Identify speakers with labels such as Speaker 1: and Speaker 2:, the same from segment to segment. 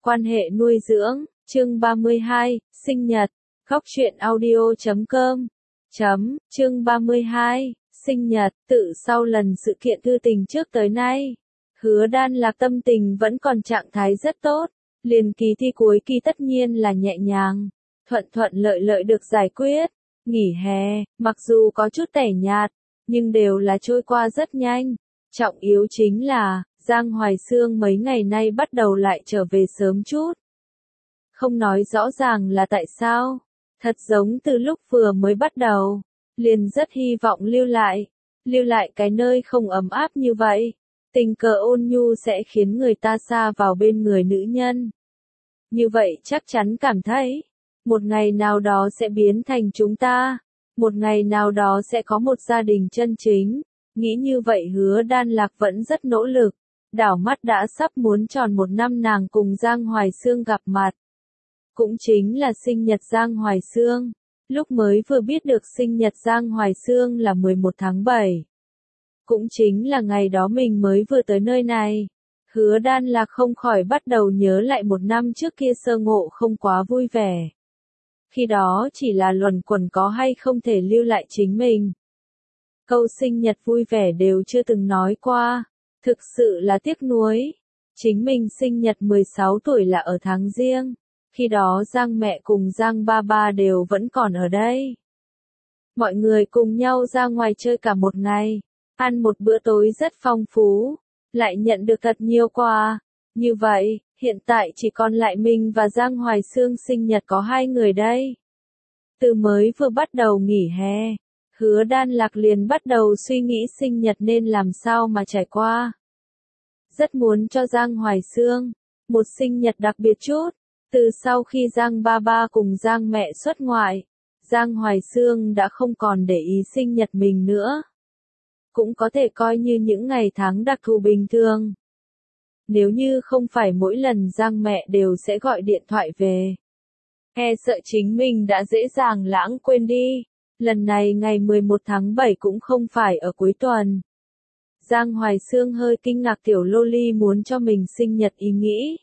Speaker 1: Quan hệ nuôi dưỡng, chương 32, sinh nhật, góc truyện audio.com. Chương 32, sinh nhật, tự sau lần sự kiện thư tình trước tới nay. Hứa Đan Lạc tâm tình vẫn còn trạng thái rất tốt, liền kỳ thi cuối kỳ tất nhiên là nhẹ nhàng, thuận thuận lợi lợi được giải quyết. Nghỉ hè, mặc dù có chút tẻ nhạt, nhưng đều là trôi qua rất nhanh. Trọng yếu chính là, Giang Hoài Sương mấy ngày nay bắt đầu lại trở về sớm chút. Không nói rõ ràng là tại sao, thật giống từ lúc vừa mới bắt đầu, liền rất hy vọng lưu lại cái nơi không ấm áp như vậy. Tình cờ ôn nhu sẽ khiến người ta xa vào bên người nữ nhân. Như vậy chắc chắn cảm thấy, một ngày nào đó sẽ biến thành chúng ta, một ngày nào đó sẽ có một gia đình chân chính. Nghĩ như vậy Hứa Đan Lạc vẫn rất nỗ lực, đảo mắt đã sắp muốn tròn 1 năm nàng cùng Giang Hoài Sương gặp mặt. Cũng chính là sinh nhật Giang Hoài Sương, lúc mới vừa biết được sinh nhật Giang Hoài Sương là 11 tháng 7. Cũng chính là ngày đó mình mới vừa tới nơi này. Hứa Đan Lạc không khỏi bắt đầu nhớ lại 1 năm trước kia sơ ngộ không quá vui vẻ. Khi đó chỉ là luẩn quẩn có hay không thể lưu lại chính mình. Câu sinh nhật vui vẻ đều chưa từng nói qua, thực sự là tiếc nuối. Chính mình sinh nhật 16 tuổi là ở tháng Giêng, khi đó Giang mẹ cùng Giang ba ba đều vẫn còn ở đây. Mọi người cùng nhau ra ngoài chơi cả một ngày, ăn một bữa tối rất phong phú, lại nhận được thật nhiều quà. Như vậy, hiện tại chỉ còn lại mình và Giang Hoài Sương sinh nhật có 2 người đây. Từ mới vừa bắt đầu nghỉ hè, Hứa Đan Lạc liền bắt đầu suy nghĩ sinh nhật nên làm sao mà trải qua. Rất muốn cho Giang Hoài Sương một sinh nhật đặc biệt chút. Từ sau khi Giang ba ba cùng Giang mẹ xuất ngoại, Giang Hoài Sương đã không còn để ý sinh nhật mình nữa. Cũng có thể coi như những ngày tháng đặc thù bình thường. Nếu như không phải mỗi lần Giang mẹ đều sẽ gọi điện thoại về, e sợ chính mình đã dễ dàng lãng quên đi. Lần này ngày 11 tháng 7 cũng không phải ở cuối tuần. Giang Hoài Sương hơi kinh ngạc tiểu loli muốn cho mình sinh nhật ý nghĩ.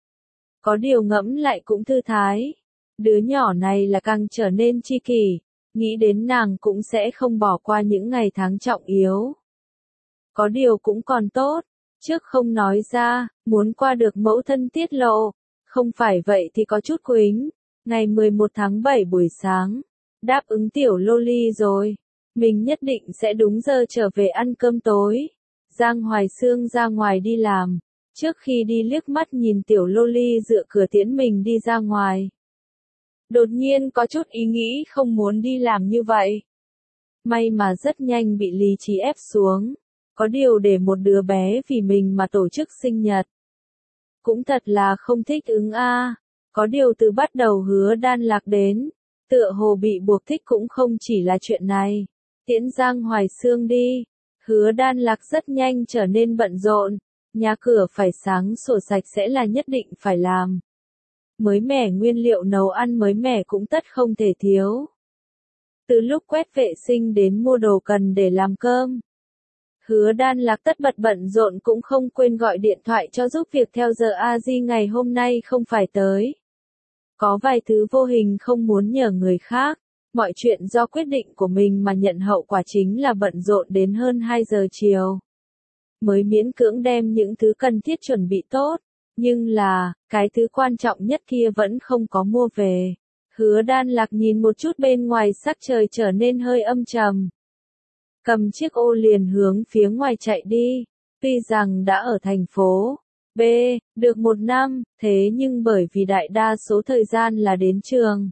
Speaker 1: Có điều ngẫm lại cũng thư thái. Đứa nhỏ này là càng trở nên tri kỷ, nghĩ đến nàng cũng sẽ không bỏ qua những ngày tháng trọng yếu. Có điều cũng còn tốt, trước không nói ra, muốn qua được mẫu thân tiết lộ, không phải vậy thì có chút quính. Ngày 11 tháng 7 buổi sáng, đáp ứng tiểu loli rồi, mình nhất định sẽ đúng giờ trở về ăn cơm tối. Giang Hoài Sương ra ngoài đi làm, trước khi đi liếc mắt nhìn tiểu loli dựa cửa tiễn mình đi ra ngoài. Đột nhiên có chút ý nghĩ không muốn đi làm như vậy. May mà rất nhanh bị lý trí ép xuống. Có điều để một đứa bé vì mình mà tổ chức sinh nhật. Cũng thật là không thích ứng a. Có điều từ bắt đầu Hứa Đan Lạc đến, tựa hồ bị buộc thích cũng không chỉ là chuyện này. Tiễn Giang Hoài Sương đi, Hứa Đan Lạc rất nhanh trở nên bận rộn. Nhà cửa phải sáng sủa sạch sẽ là nhất định phải làm. Mới mẻ nguyên liệu nấu ăn mới mẻ cũng tất không thể thiếu. Từ lúc quét vệ sinh đến mua đồ cần để làm cơm, Hứa Đan Lạc tất bật bận rộn cũng không quên gọi điện thoại cho giúp việc theo giờ A-di ngày hôm nay không phải tới. Có vài thứ vô hình không muốn nhờ người khác, mọi chuyện do quyết định của mình mà nhận hậu quả chính là bận rộn đến hơn 2 giờ chiều. Mới miễn cưỡng đem những thứ cần thiết chuẩn bị tốt, nhưng là, cái thứ quan trọng nhất kia vẫn không có mua về. Hứa Đan Lạc nhìn một chút bên ngoài sắc trời trở nên hơi âm trầm. Cầm chiếc ô liền hướng phía ngoài chạy đi, tuy rằng đã ở thành phố B, được 1 năm, thế nhưng bởi vì đại đa số thời gian là đến trường.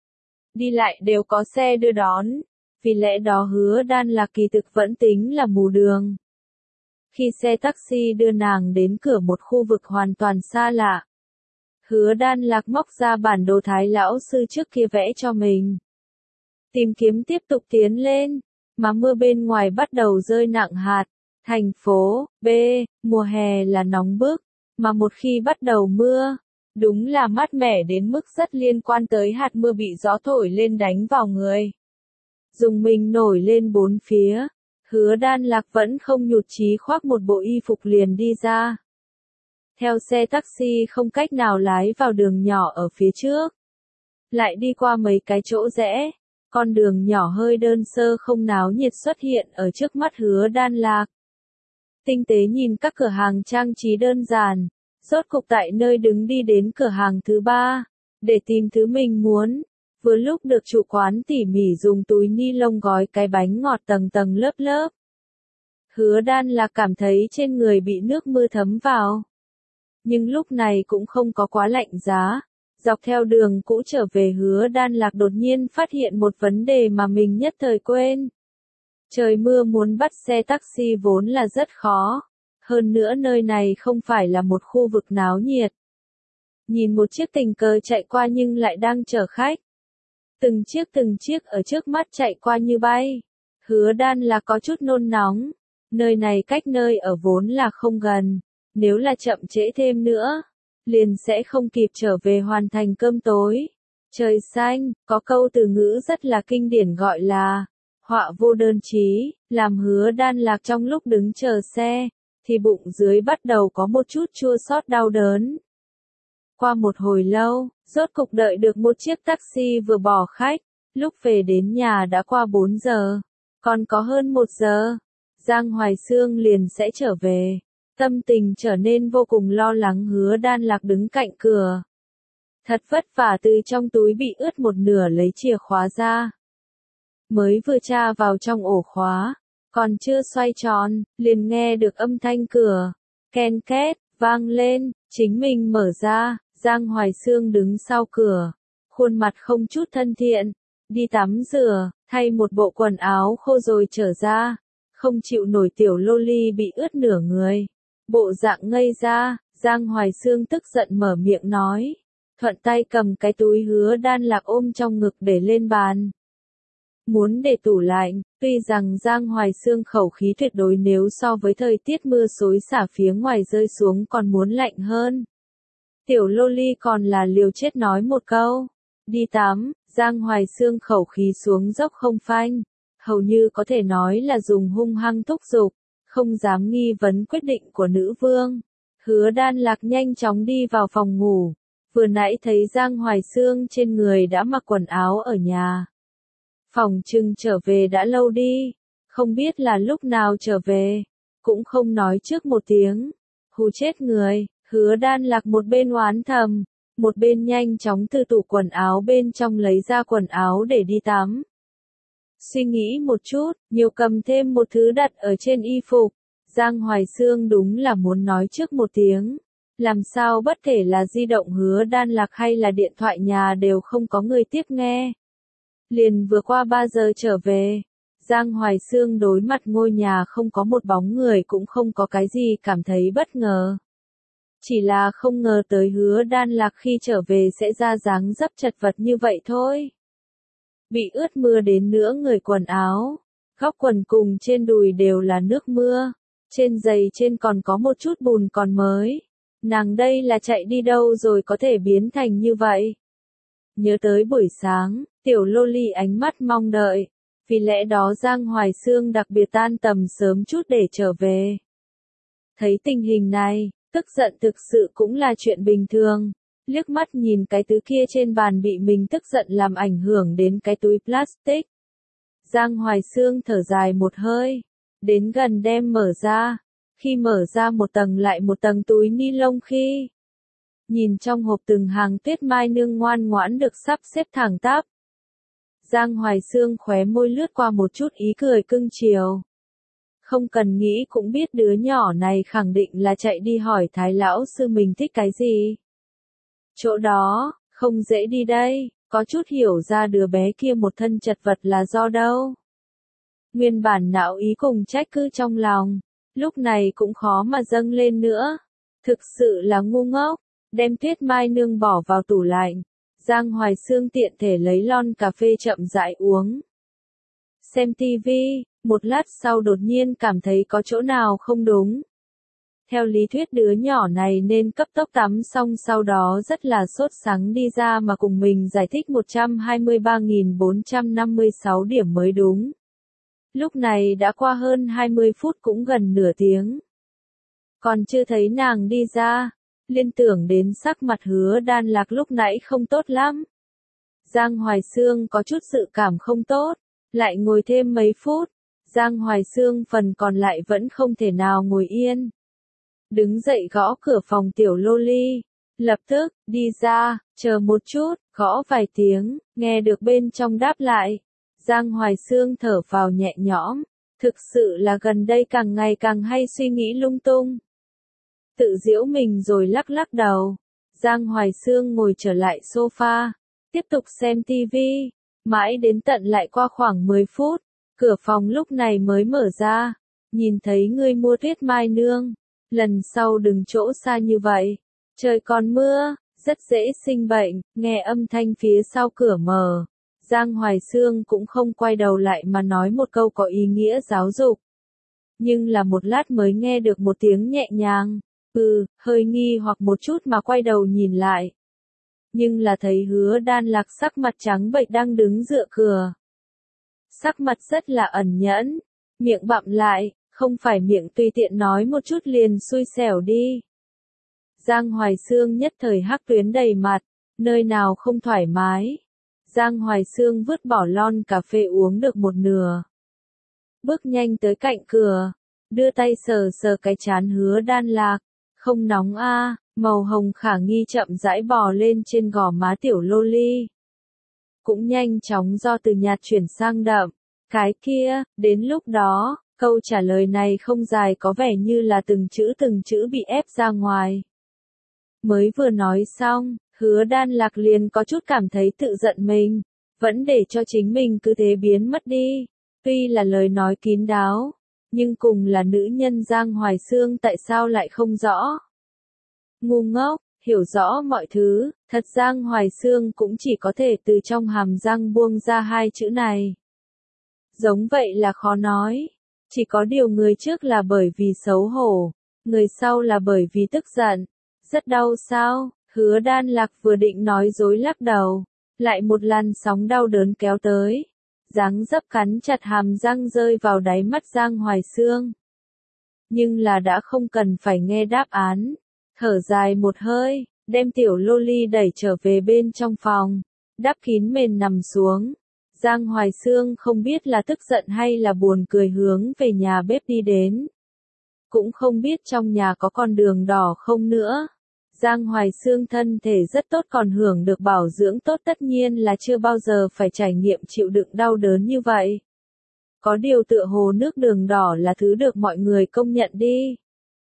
Speaker 1: Đi lại đều có xe đưa đón, vì lẽ đó Hứa Đan Lạc kỳ thực vẫn tính là mù đường. Khi xe taxi đưa nàng đến cửa một khu vực hoàn toàn xa lạ, Hứa Đan Lạc móc ra bản đồ Thái lão sư trước kia vẽ cho mình. Tìm kiếm tiếp tục tiến lên, mà mưa bên ngoài bắt đầu rơi nặng hạt. Thành phố B, mùa hè là nóng bức, mà một khi bắt đầu mưa, đúng là mát mẻ đến mức rất liên quan tới hạt mưa bị gió thổi lên đánh vào người. Dùng mình nổi lên bốn phía. Hứa Đan Lạc vẫn không nhụt chí khoác một bộ y phục liền đi ra. theo xe taxi không cách nào lái vào đường nhỏ ở phía trước. Lại đi qua mấy cái chỗ rẽ, con đường nhỏ hơi đơn sơ không náo nhiệt xuất hiện ở trước mắt Hứa Đan Lạc. Tinh tế nhìn các cửa hàng trang trí đơn giản, rốt cục tại nơi đứng đi đến cửa hàng thứ 3, để tìm thứ mình muốn. Vừa lúc được chủ quán tỉ mỉ dùng túi ni lông gói cái bánh ngọt tầng tầng lớp lớp. Hứa Đan Lạc cảm thấy trên người bị nước mưa thấm vào. Nhưng lúc này cũng không có quá lạnh giá. Dọc theo đường cũ trở về Hứa Đan Lạc đột nhiên phát hiện một vấn đề mà mình nhất thời quên. Trời mưa muốn bắt xe taxi vốn là rất khó. Hơn nữa nơi này không phải là một khu vực náo nhiệt. Nhìn một chiếc tình cờ chạy qua nhưng lại đang chở khách. Từng chiếc ở trước mắt chạy qua như bay. Hứa Đan Lạc có chút nôn nóng. Nơi này cách nơi ở vốn là không gần. Nếu là chậm trễ thêm nữa, liền sẽ không kịp trở về hoàn thành cơm tối. Trời xanh, có câu từ ngữ rất là kinh điển gọi là họa vô đơn chí, làm Hứa Đan Lạc trong lúc đứng chờ xe, thì bụng dưới bắt đầu có một chút chua xót đau đớn. Qua một hồi lâu, rốt cục đợi được một chiếc taxi vừa bỏ khách, lúc về đến nhà đã qua 4 giờ, còn có hơn 1 giờ, Giang Hoài Xương liền sẽ trở về. Tâm tình trở nên vô cùng lo lắng Hứa Đan Lạc đứng cạnh cửa. Thật vất vả từ trong túi bị ướt một nửa lấy chìa khóa ra. Mới vừa tra vào trong ổ khóa, còn chưa xoay tròn, liền nghe được âm thanh cửa. Ken két, vang lên, chính mình mở ra, Giang Hoài Xương đứng sau cửa. Khuôn mặt không chút thân thiện, đi tắm rửa, thay một bộ quần áo khô rồi trở ra. Không chịu nổi tiểu loli bị ướt nửa người. Bộ dạng ngây ra, Giang Hoài Xương tức giận mở miệng nói. Thuận tay cầm cái túi Hứa Đan Lạc ôm trong ngực để lên bàn. Muốn để tủ lạnh, tuy rằng Giang Hoài Xương khẩu khí tuyệt đối nếu so với thời tiết mưa xối xả phía ngoài rơi xuống còn muốn lạnh hơn. Tiểu loli còn là liều chết nói một câu. Đi tắm, Giang Hoài Xương khẩu khí xuống dốc không phanh. Hầu như có thể nói là dùng hung hăng thúc giục, không dám nghi vấn quyết định của nữ vương. Hứa Đan Lạc nhanh chóng đi vào phòng ngủ, vừa nãy thấy Giang Hoài Xương trên người đã mặc quần áo ở nhà. Phòng trừng trở về đã lâu đi, không biết là lúc nào trở về, cũng không nói trước một tiếng. Hù chết người, Hứa Đan Lạc một bên oán thầm, một bên nhanh chóng từ tủ quần áo bên trong lấy ra quần áo để đi tắm. Suy nghĩ một chút, nhiều cầm thêm một thứ đặt ở trên y phục. Giang Hoài Xương đúng là muốn nói trước một tiếng. Làm sao bất kể là di động Hứa Đan Lạc hay là điện thoại nhà đều không có người tiếp nghe. Liền vừa qua 3 giờ trở về. Giang Hoài Xương đối mặt ngôi nhà không có một bóng người cũng không có cái gì cảm thấy bất ngờ. Chỉ là không ngờ tới Hứa Đan Lạc khi trở về sẽ ra dáng dấp chật vật như vậy thôi. Bị ướt mưa đến nửa người quần áo, góc quần cùng trên đùi đều là nước mưa, trên giày trên còn có một chút bùn còn mới. Nàng đây là chạy đi đâu rồi có thể biến thành như vậy? Nhớ tới buổi sáng, tiểu loli ánh mắt mong đợi, vì lẽ đó Giang Hoài Xương đặc biệt tan tầm sớm chút để trở về. Thấy tình hình này, tức giận thực sự cũng là chuyện bình thường. Liếc mắt nhìn cái thứ kia trên bàn bị mình tức giận làm ảnh hưởng đến cái túi plastic. Giang Hoài Xương thở dài một hơi, đến gần đem mở ra. Khi mở ra một tầng lại một tầng túi ni lông khi nhìn trong hộp từng hàng tuyết mai nương ngoan ngoãn được sắp xếp thẳng tắp. Giang Hoài Xương khóe môi lướt qua một chút ý cười cưng chiều. Không cần nghĩ cũng biết đứa nhỏ này khẳng định là chạy đi hỏi Thái lão sư mình thích cái gì. Chỗ đó, không dễ đi đây, có chút hiểu ra đứa bé kia một thân chật vật là do đâu. Nguyên bản não ý cùng trách cứ trong lòng, lúc này cũng khó mà dâng lên nữa. Thực sự là ngu ngốc, đem tuyết mai nương bỏ vào tủ lạnh. Giang Hoài Xương tiện thể lấy lon cà phê chậm rãi uống. Xem tivi, một lát sau đột nhiên cảm thấy có chỗ nào không đúng. Theo lý thuyết đứa nhỏ này nên cấp tốc tắm xong sau đó rất là sốt sắng đi ra mà cùng mình giải thích 123.456 điểm mới đúng. Lúc này đã qua hơn 20 phút cũng gần nửa tiếng. Còn chưa thấy nàng đi ra, liên tưởng đến sắc mặt Hứa Đan Lạc lúc nãy không tốt lắm. Giang Hoài Xương có chút dự cảm không tốt, lại ngồi thêm mấy phút, Giang Hoài Xương phần còn lại vẫn không thể nào ngồi yên. Đứng dậy gõ cửa phòng tiểu loli, lập tức, đi ra, chờ một chút, gõ vài tiếng, nghe được bên trong đáp lại. Giang Hoài Xương thở vào nhẹ nhõm, thực sự là gần đây càng ngày càng hay suy nghĩ lung tung. Tự giễu mình rồi lắc lắc đầu. Giang Hoài Xương ngồi trở lại sofa, tiếp tục xem tivi, mãi đến tận lại qua khoảng 10 phút, cửa phòng lúc này mới mở ra, nhìn thấy ngươi mua tuyết mai nương, lần sau đừng chỗ xa như vậy, trời còn mưa, rất dễ sinh bệnh, nghe âm thanh phía sau cửa mở. Giang Hoài Xương cũng không quay đầu lại mà nói một câu có ý nghĩa giáo dục. Nhưng là một lát mới nghe được một tiếng nhẹ nhàng, hơi nghi hoặc một chút mà quay đầu nhìn lại. Nhưng là thấy Hứa Đan Lạc sắc mặt trắng bệch đang đứng dựa cửa. Sắc mặt rất là ẩn nhẫn, miệng bặm lại, không phải miệng tùy tiện nói một chút liền xui xẻo đi. Giang Hoài Xương nhất thời hắc tuyến đầy mặt, nơi nào không thoải mái. Giang Hoài Xương vứt bỏ lon cà phê uống được một nửa. Bước nhanh tới cạnh cửa, đưa tay sờ sờ cái trán Hứa Đan Lạc, không nóng a, màu hồng khả nghi chậm rãi bò lên trên gò má tiểu loli. Cũng nhanh chóng do từ nhạt chuyển sang đậm, cái kia, đến lúc đó, câu trả lời này không dài có vẻ như là từng chữ bị ép ra ngoài. Mới vừa nói xong, Hứa Đan Lạc liền có chút cảm thấy tự giận mình, vẫn để cho chính mình cứ thế biến mất đi. Tuy là lời nói kín đáo, nhưng cùng là nữ nhân Giang Hoài Xương tại sao lại không rõ. Ngu ngốc, hiểu rõ mọi thứ, thật Giang Hoài Xương cũng chỉ có thể từ trong hàm răng buông ra hai chữ này. Giống vậy là khó nói, chỉ có điều người trước là bởi vì xấu hổ, người sau là bởi vì tức giận. Rất đau sao? Hứa Đan Lạc vừa định nói dối lắc đầu, lại một làn sóng đau đớn kéo tới. Dáng dấp cắn chặt hàm răng rơi vào đáy mắt Giang Hoài Xương. Nhưng là đã không cần phải nghe đáp án. Thở dài một hơi, đem tiểu loli đẩy trở về bên trong phòng, đắp kín mền nằm xuống. Giang Hoài Xương không biết là tức giận hay là buồn cười hướng về nhà bếp đi đến. Cũng không biết trong nhà có con đường đỏ không nữa. Giang Hoài Xương thân thể rất tốt còn hưởng được bảo dưỡng tốt tất nhiên là chưa bao giờ phải trải nghiệm chịu đựng đau đớn như vậy. Có điều tựa hồ nước đường đỏ là thứ được mọi người công nhận đi.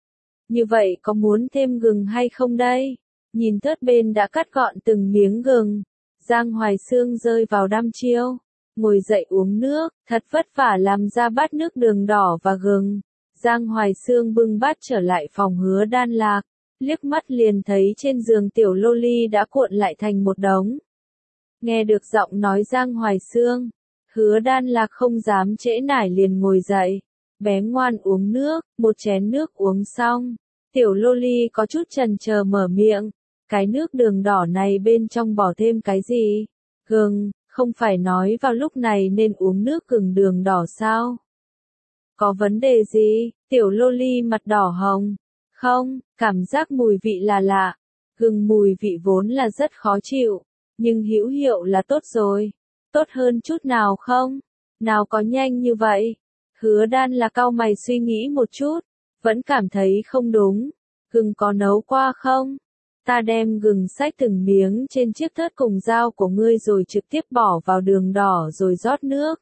Speaker 1: Như vậy có muốn thêm gừng hay không đây? Nhìn thớt bên đã cắt gọn từng miếng gừng. Giang Hoài Xương rơi vào đăm chiêu. Ngồi dậy uống nước, thật vất vả làm ra bát nước đường đỏ và gừng. Giang Hoài Xương bưng bát trở lại phòng Hứa Đan Lạc. Liếc mắt liền thấy trên giường tiểu loli đã cuộn lại thành một đống. Nghe được giọng nói Giang Hoài Xương, Hứa Đan Lạc không dám trễ nải liền ngồi dậy. Bé ngoan uống nước, một chén nước uống xong. Tiểu loli có chút chần chờ mở miệng. Cái nước đường đỏ này bên trong bỏ thêm cái gì? Gừng, không phải nói vào lúc này nên uống nước gừng đường đỏ sao? Có vấn đề gì? Tiểu loli mặt đỏ hồng. Không, cảm giác mùi vị là lạ. Gừng mùi vị vốn là rất khó chịu, nhưng hữu hiệu là tốt rồi. Tốt hơn chút nào không? Nào có nhanh như vậy? Hứa Đan là cau mày suy nghĩ một chút, vẫn cảm thấy không đúng. Gừng có nấu qua không? Ta đem gừng xách từng miếng trên chiếc thớt cùng dao của ngươi rồi trực tiếp bỏ vào đường đỏ rồi rót nước.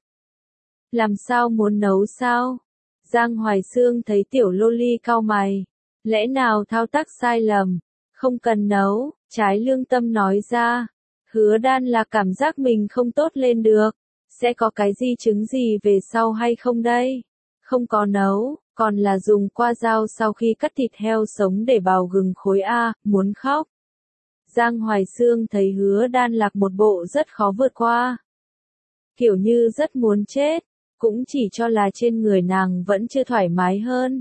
Speaker 1: Làm sao muốn nấu sao? Giang Hoài Xương thấy tiểu loli cau mày. Lẽ nào thao tác sai lầm? Không cần nấu, trái lương tâm nói ra. Hứa Đan là cảm giác mình không tốt lên được. Sẽ có cái di chứng gì về sau hay không đây? Không có nấu, còn là dùng qua dao sau khi cắt thịt heo sống để bào gừng khối A, muốn khóc. Giang Hoài Xương thấy Hứa Đan Lạc một bộ rất khó vượt qua. Kiểu như rất muốn chết, cũng chỉ cho là trên người nàng vẫn chưa thoải mái hơn.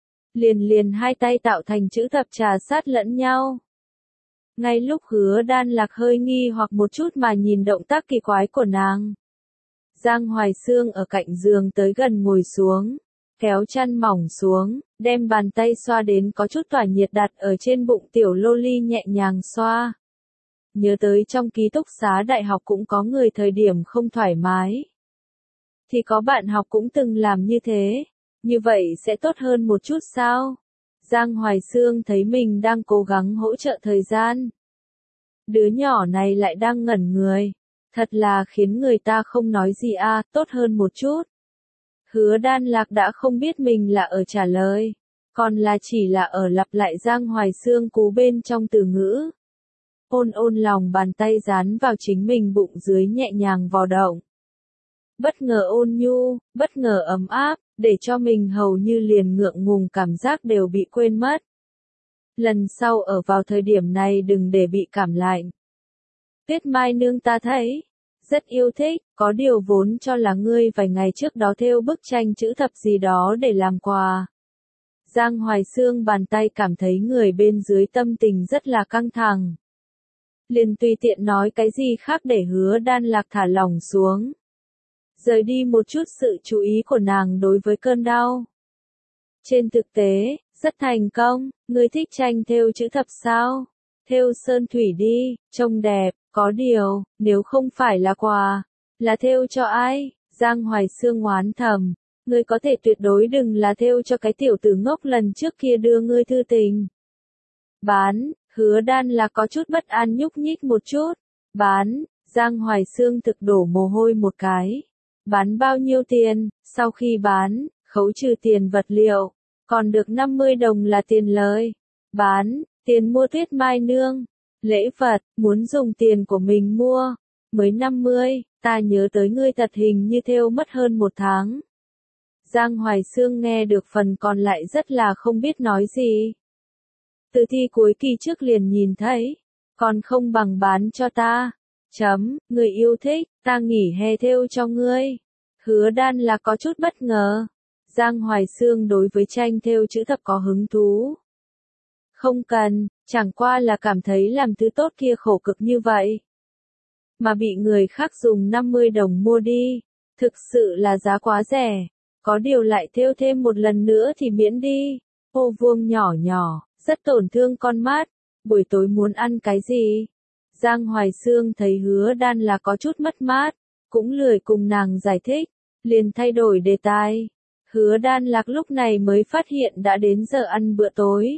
Speaker 1: Liền hai tay tạo thành chữ thập trà sát lẫn nhau. Ngay lúc Hứa Đan Lạc hơi nghi hoặc một chút mà nhìn động tác kỳ quái của nàng. Giang Hoài Xương ở cạnh giường tới gần ngồi xuống. kéo chăn mỏng xuống, đem bàn tay xoa đến có chút tỏa nhiệt đặt ở trên bụng tiểu loli nhẹ nhàng xoa. Nhớ tới trong ký túc xá đại học cũng có người thời điểm không thoải mái. Thì có bạn học cũng từng làm như thế, như vậy sẽ tốt hơn một chút sao? Giang Hoài Sương thấy mình đang cố gắng hỗ trợ thời gian. Đứa nhỏ này lại đang ngẩn người, thật là khiến người ta không nói gì tốt hơn một chút. Hứa Đan Lạc đã không biết mình là ở trả lời, còn là chỉ là ở lặp lại Giang Hoài Sương cú bên trong từ ngữ. Ôn ôn lòng bàn tay dán vào chính mình bụng dưới nhẹ nhàng vò động. Bất ngờ ôn nhu, bất ngờ ấm áp, để cho mình hầu như liền ngượng ngùng cảm giác đều bị quên mất. Lần sau ở vào thời điểm này đừng để bị cảm lạnh. Tuyết Mai nương ta thấy rất yêu thích, có điều vốn cho là ngươi vài ngày trước đó thêu bức tranh chữ thập gì đó để làm quà. Giang Hoài Sương bàn tay cảm thấy người bên dưới tâm tình rất là căng thẳng. Liền tùy tiện nói cái gì khác để Hứa Đan Lạc thả lỏng xuống. Rời đi một chút sự chú ý của nàng đối với cơn đau. Trên thực tế, rất thành công, ngươi thích tranh thêu chữ thập sao? Thêu sơn thủy đi, trông đẹp, có điều, nếu không phải là quà, là thêu cho ai? Giang Hoài Sương oán thầm, ngươi có thể tuyệt đối đừng là thêu cho cái tiểu tử ngốc lần trước kia đưa ngươi thư tình. Bán, Hứa Đan là có chút bất an nhúc nhích một chút. Bán, Giang Hoài Sương thực đổ mồ hôi một cái. Bán bao nhiêu tiền, sau khi bán, khấu trừ tiền vật liệu, còn được 50 đồng là tiền lời. Bán, tiền mua Tuyết Mai nương. Lễ vật, muốn dùng tiền của mình mua. Mới 50, ta nhớ tới ngươi thật hình như thêu mất hơn một tháng. Giang Hoài Sương nghe được phần còn lại rất là không biết nói gì. Từ thi cuối kỳ trước liền nhìn thấy, còn không bằng bán cho ta. Người yêu thích, ta nghỉ hè thêu cho ngươi. Hứa Đan là có chút bất ngờ. Giang Hoài Sương đối với tranh thêu chữ thập có hứng thú. Không cần, chẳng qua là cảm thấy làm thứ tốt kia khổ cực như vậy. Mà bị người khác dùng 50 đồng mua đi, thực sự là giá quá rẻ. Có điều lại thêu thêm một lần nữa thì miễn đi. Ô vuông nhỏ nhỏ, rất tổn thương con mắt. Buổi tối muốn ăn cái gì? Giang Hoài Sương thấy Hứa Đan là có chút mất mát, cũng lười cùng nàng giải thích, liền thay đổi đề tài. Hứa Đan Lạc lúc này mới phát hiện đã đến giờ ăn bữa tối.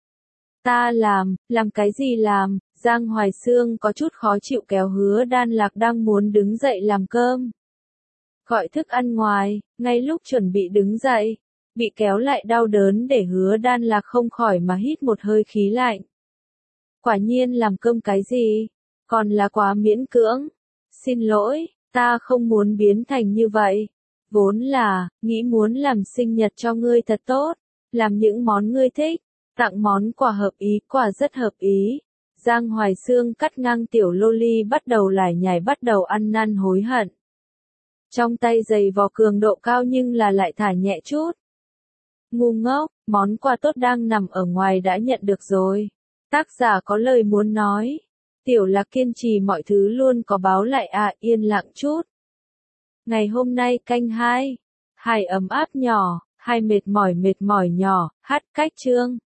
Speaker 1: Ta làm cái gì làm? Giang Hoài Sương có chút khó chịu kéo Hứa Đan Lạc đang muốn đứng dậy làm cơm. Gọi thức ăn ngoài, ngay lúc chuẩn bị đứng dậy, bị kéo lại đau đớn để Hứa Đan Lạc không khỏi mà hít một hơi khí lạnh. Quả nhiên làm cơm cái gì? Còn là quá miễn cưỡng. Xin lỗi, ta không muốn biến thành như vậy. Vốn là, nghĩ muốn làm sinh nhật cho ngươi thật tốt, làm những món ngươi thích, tặng món quà hợp ý, quà rất hợp ý. Giang Hoài Sương cắt ngang tiểu loli bắt đầu lải nhải bắt đầu ăn năn hối hận. Trong tay giày vò cường độ cao nhưng là lại thả nhẹ chút. Ngu ngốc, món quà tốt đang nằm ở ngoài đã nhận được rồi. Tác giả có lời muốn nói. Tiểu Lạc kiên trì mọi thứ luôn có báo lại yên lặng chút. Ngày hôm nay canh 2. Hai ấm áp nhỏ, hai mệt mỏi nhỏ, hát cách chương.